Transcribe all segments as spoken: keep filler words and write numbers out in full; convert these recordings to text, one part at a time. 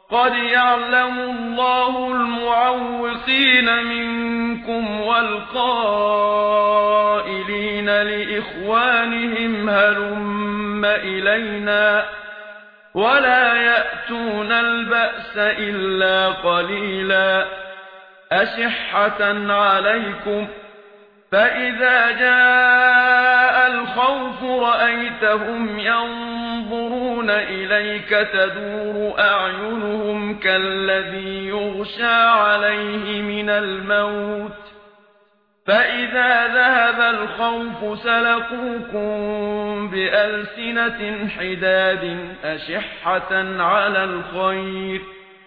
قد يعلم الله المعوقين منكم والقائلين لإخوانهم هلم إلينا ولا يأتون البأس إلا قليلا أشحة عليكم فإذا جاء الخوف رأيتهم ينظرون إليك تدور أعينهم كالذي يغشى عليه من الموت فإذا ذهب الخوف سلقوكم بألسنة حداد أشحة على الخير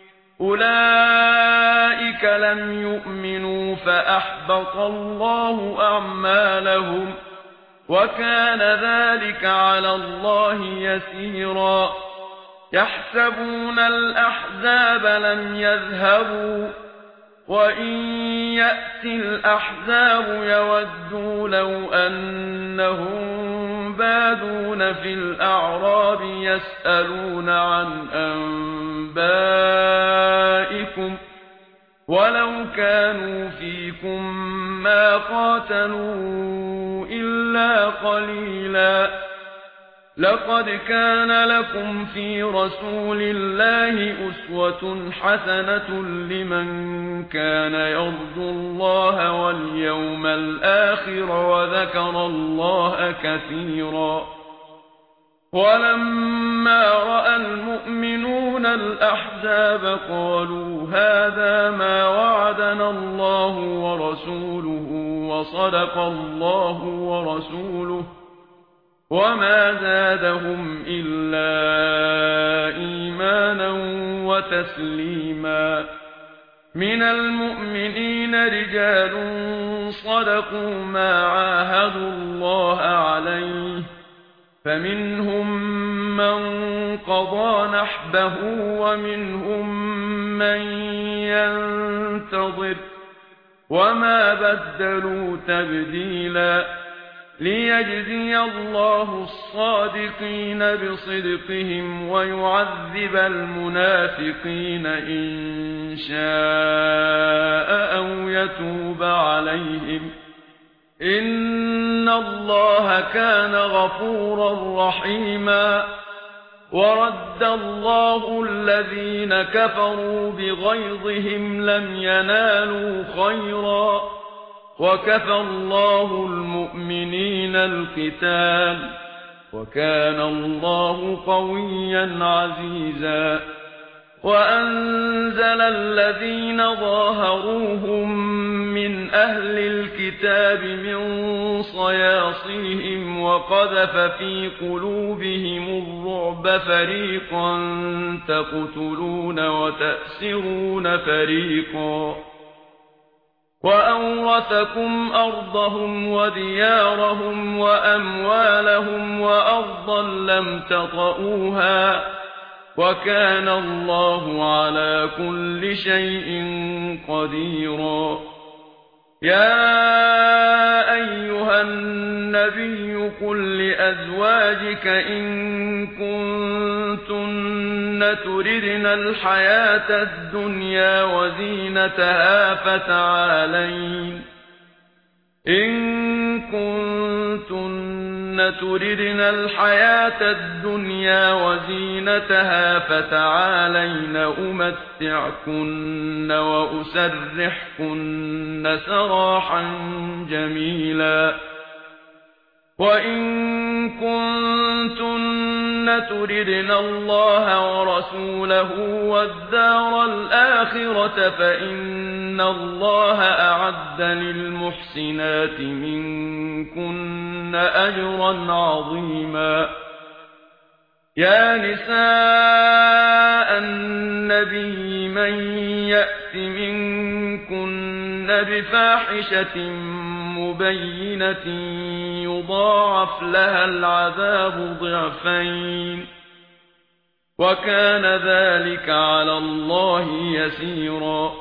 أولئك لم يؤمنوا فأحبط الله أعمالهم وكان ذلك على الله يسيرا يحسبون الأحزاب لم يذهبوا وإن يأتي الأحزاب يودوا لو أنهم بادون في الأعراب يسألون عن أنبائكم ولو كانوا فيكم ما قاتلوا إلا قليلا لقد كان لكم في رسول الله أسوة حسنة لمن كان يرجو الله واليوم الآخر وذكر الله كثيرا ولما رأى المؤمنون الأحزاب قالوا هذا ما وعدنا الله ورسوله وصدق الله ورسوله وما زادهم إلا إيمانا وتسليما من المؤمنين رجال صدقوا ما عاهدوا الله عليه فمنهم من قضى نحبه ومنهم من ينتظر وما بدلوا تبديلا ليجزي الله الصادقين بصدقهم ويعذب المنافقين إن شاء أو يتوب عليهم إن الله كان غفورا رحيما ورد الله الذين كفروا بغيظهم لم ينالوا خيرا وكفى الله المؤمنين القتال وكان الله قويا عزيزا وأنزل الذين ظاهروهم من أهل الكتاب من صياصيهم وقذف في قلوبهم الرعب فريقا تقتلون وتأسرون فريقا وأورثكم أرضهم وديارهم وأموالهم وأرضا لم تطئوها وكان الله على كل شيء قديرا يا أيها النبي قل لأزواجك إن كنتن تردن الحياة الدنيا وزينتها فتعالين إن كنتن تردن الحياة الدنيا وزينتها فتعالين أمتعكن وأسرحكن سراحا جميلا وإن كنتن تردن الله ورسوله والدار الآخرة فإن الله أعد للمحسنات منكن أجرا عظيما يا نساء النبي من يأت منكن بفاحشة مبينة يضاعف لها العذاب ضعفين وكان ذلك على الله يسيرا